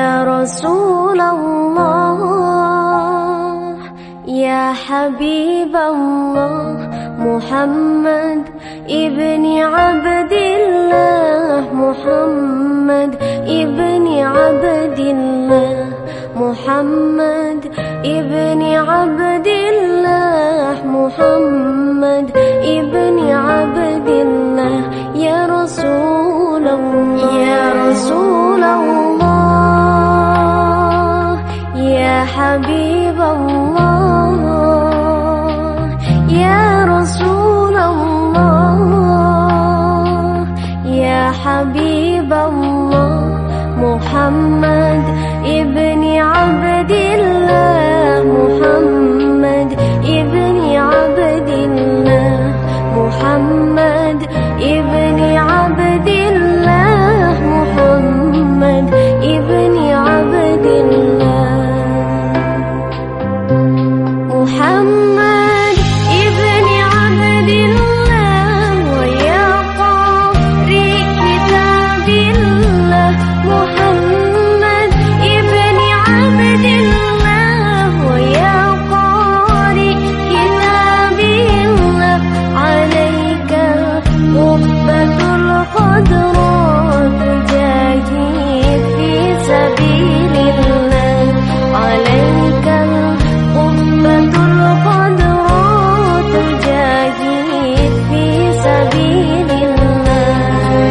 يا رسول الله يا حبيب الله محمد ابن عبد الله محمد ابن عبد الله محمد ابن عبد الله محمد ابن عبد الله يا رسول الله يا رسول الله يا حبيب الله يا رسول الله يا حبيب الله محمد ابن عبد الله محمد ابن عبد الله محمد ابن عبد الله محمد ابن عبد الله محمد ابن عبد الله ويا قارئ كتاب الله محمد ابن عبد الله ويا قارئ كتاب الله عليك قبة القدرات تجاهد في سبيل الله عليك قبة القدرات تجاهد في سبيل الله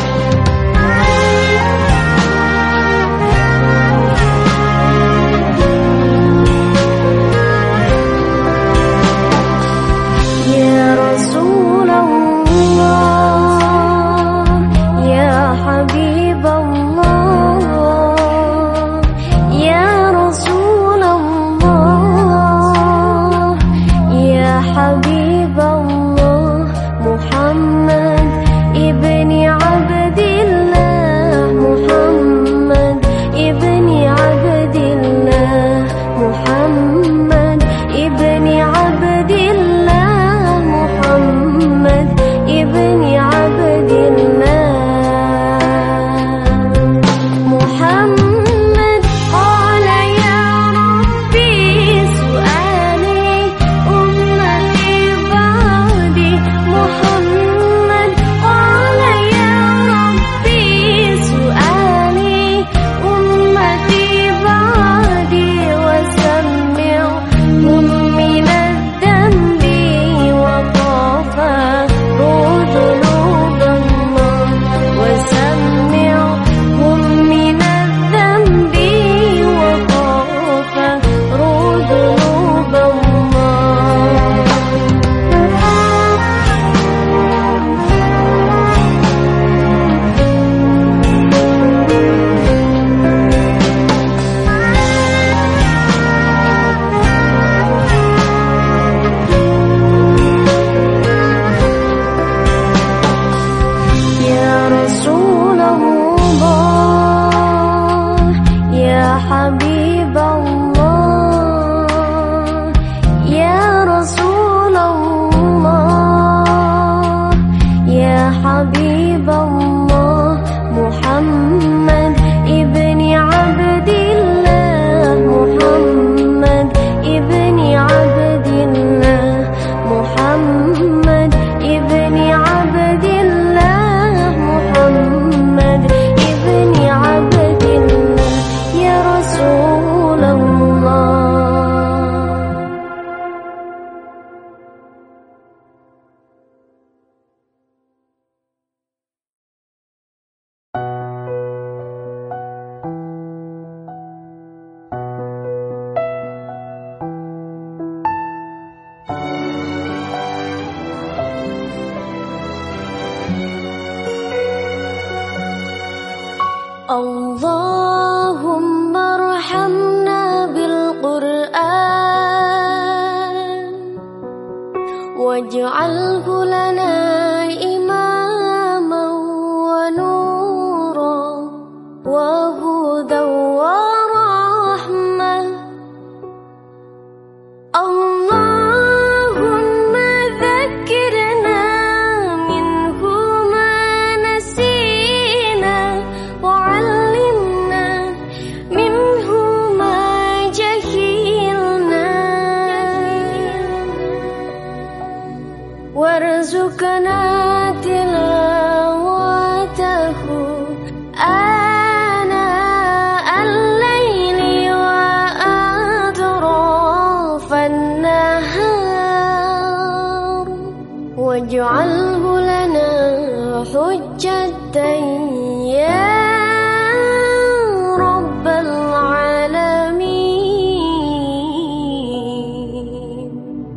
يا رسول الله يا حبيب الله يا رسول الله يا حبيب الله محمد ابن عبد الله محمد ابن عبد الله محمد ابن عبد الله محمد ابن عبد الله محمد قال يا ربي سؤالي أمتي بعدي محمد قال يا ربي سؤالي أمتي بعدي وسمعهم من الذنب وغفروا ذنوب الله وسمعهم من الذنب وغفروا ذنوب الله يا رسول الله يا حبيب الله يا رسول الله يا حبيب الله محمد ابن عبد الله محمد ابن عبد الله محمد ابن عبد الله محمد ابن عبد الله يا رسول الله اللهم ارحمنا بالقرآن واجعله لنا إماما ونورا وهدى ورحمة اللهم ذكرنا منه ما نسينا وعلمنا واجعله لنا حجة يا رب العالمين.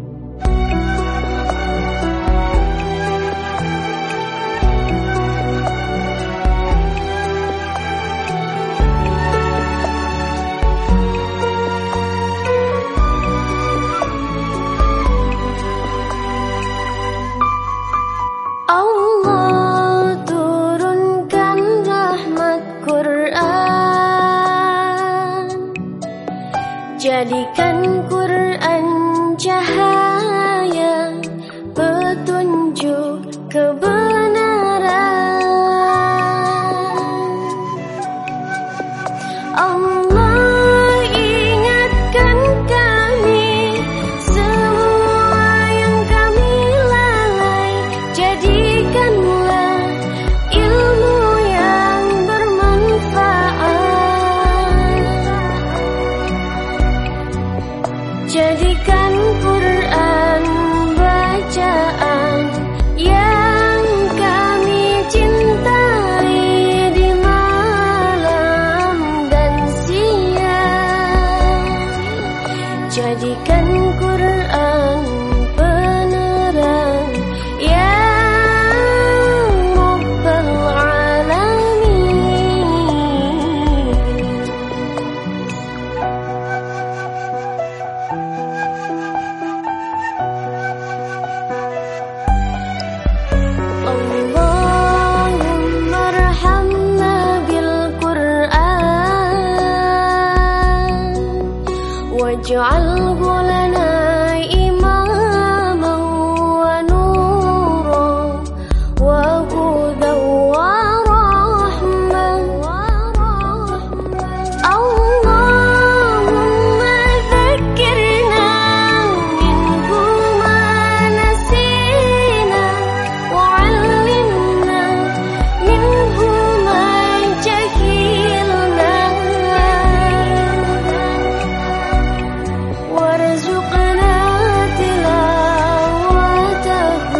Allah turunkan rahmat Quran, jadikan Quran cahaya petunjuk kebenaran. Allah ingatkan kami semua yang kami lalai, jadikanlah ilmu yang bermanfaat, jadikan Quran bacaan yang kami cintai di malam dan siang, jadikan Quran penerang ya Rabbal Alamin. Allahumma arhamna bil Qur'an waj'alhu lana imaman wa nuran wa hudan wa rahmah. Allahumma dhakkirna minhu ma nasina wa 'allimna minhu ma jahilna warzuqna tilawatahu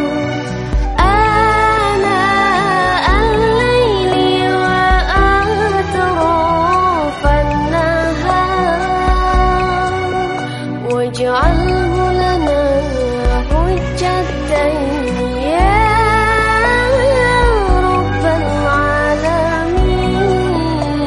ana al-laili wa atrafan nahar waj'alhu lana hujjatan ya Rabbal Alamin.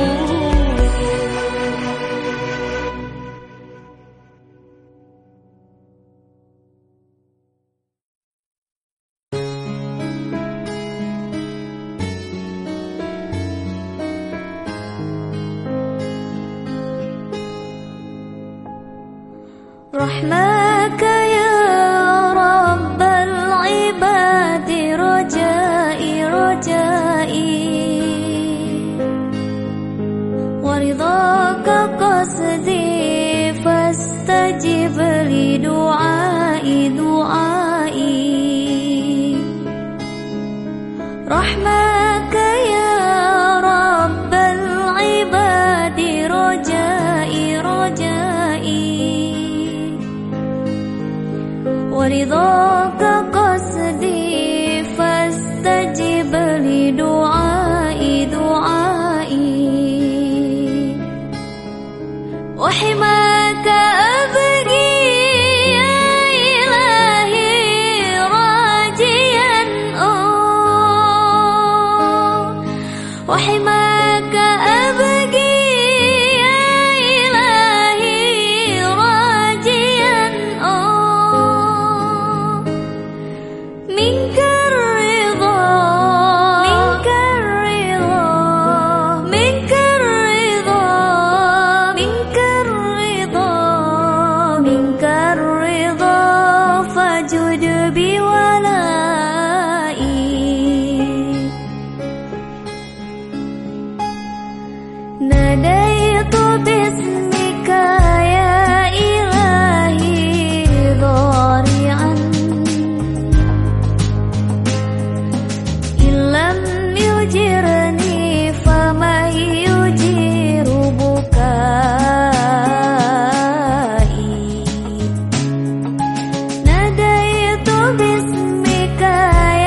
Rahmaka ya Rabbal ibadi rajai rajai waridhaka qasdi fastajib li du'ai du'ai. Rahmaka ya Rabbal ibadi rajai rajai ورضاك قصدي فاستجب لدعائي دعائي وحماك أبغي يا إلهي راجيا وحماك أبغي يا إلهي راجيا منك الرضا منك الرضا منك الرضا منك الرضا منك الرضا فجد بولائي. ناديت باسمك يا إلهي ضارعا إن لم يجرني فمن يجير بكائي. ناديت باسمك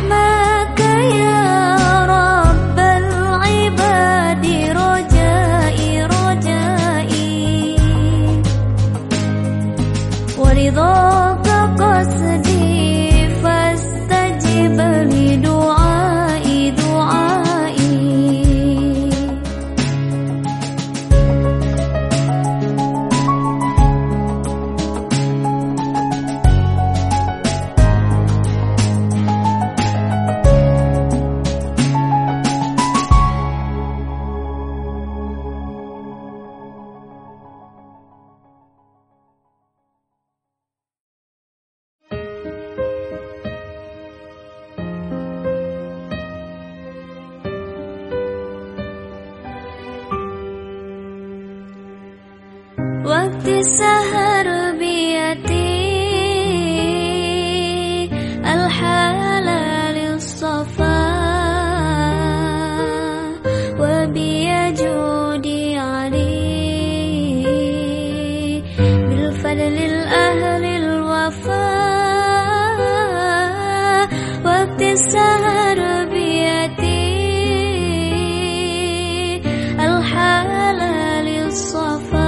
rahmaka ya rabbal ibadi rojai rojai waridhaka qasdi fastajib li du'ai du'ai Waktu sahar biyati al-halal safa wa biyajudi ali bil fadlil ahlil wafa waktu sahar biyati al-halal safa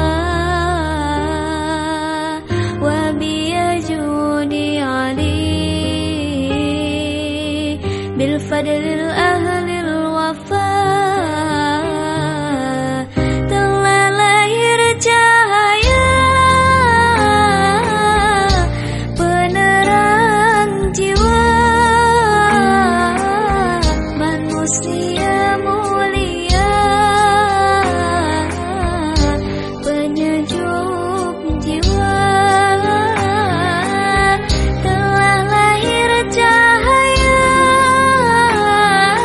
بالفضل الأهل الوفاء telah lahir cahaya penerang jiwa manusia mulia penyejuk jiwa telah lahir cahaya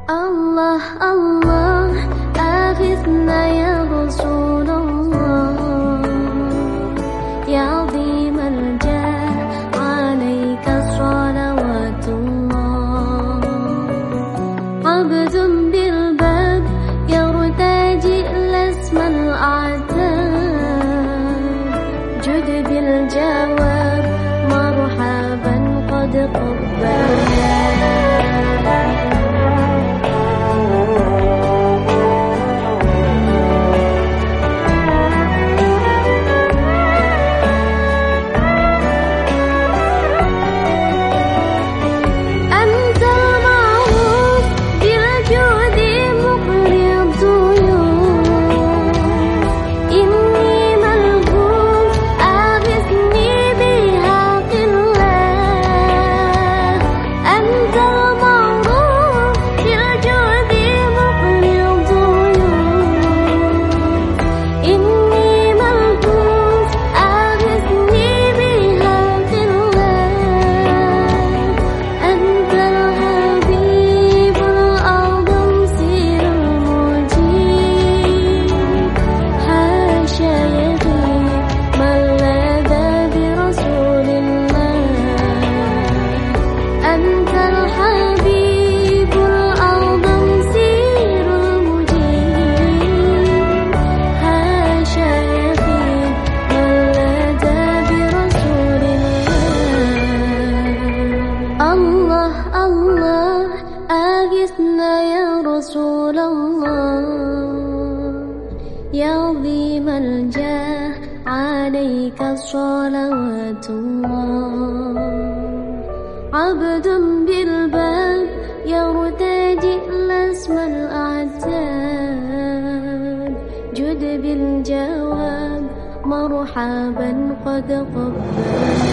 الله الله أغثنا يا رسول الله يا عظيم الجاه عليك صلوات الله عبد بالباب يرتجي الاسم الأعتاب جد بالجواب مرحبا قد قبلنا صلوات الله عبد بالباب يرتجي الاسم الأعتاب جد بالجواب مرحبا قد قبلنا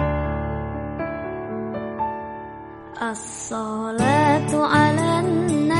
الصلاة على النبي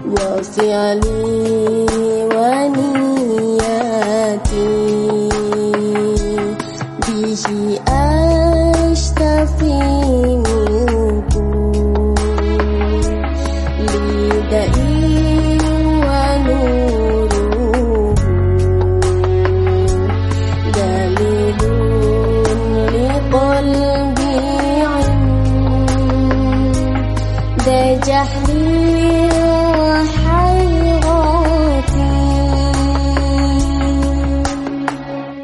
يا علي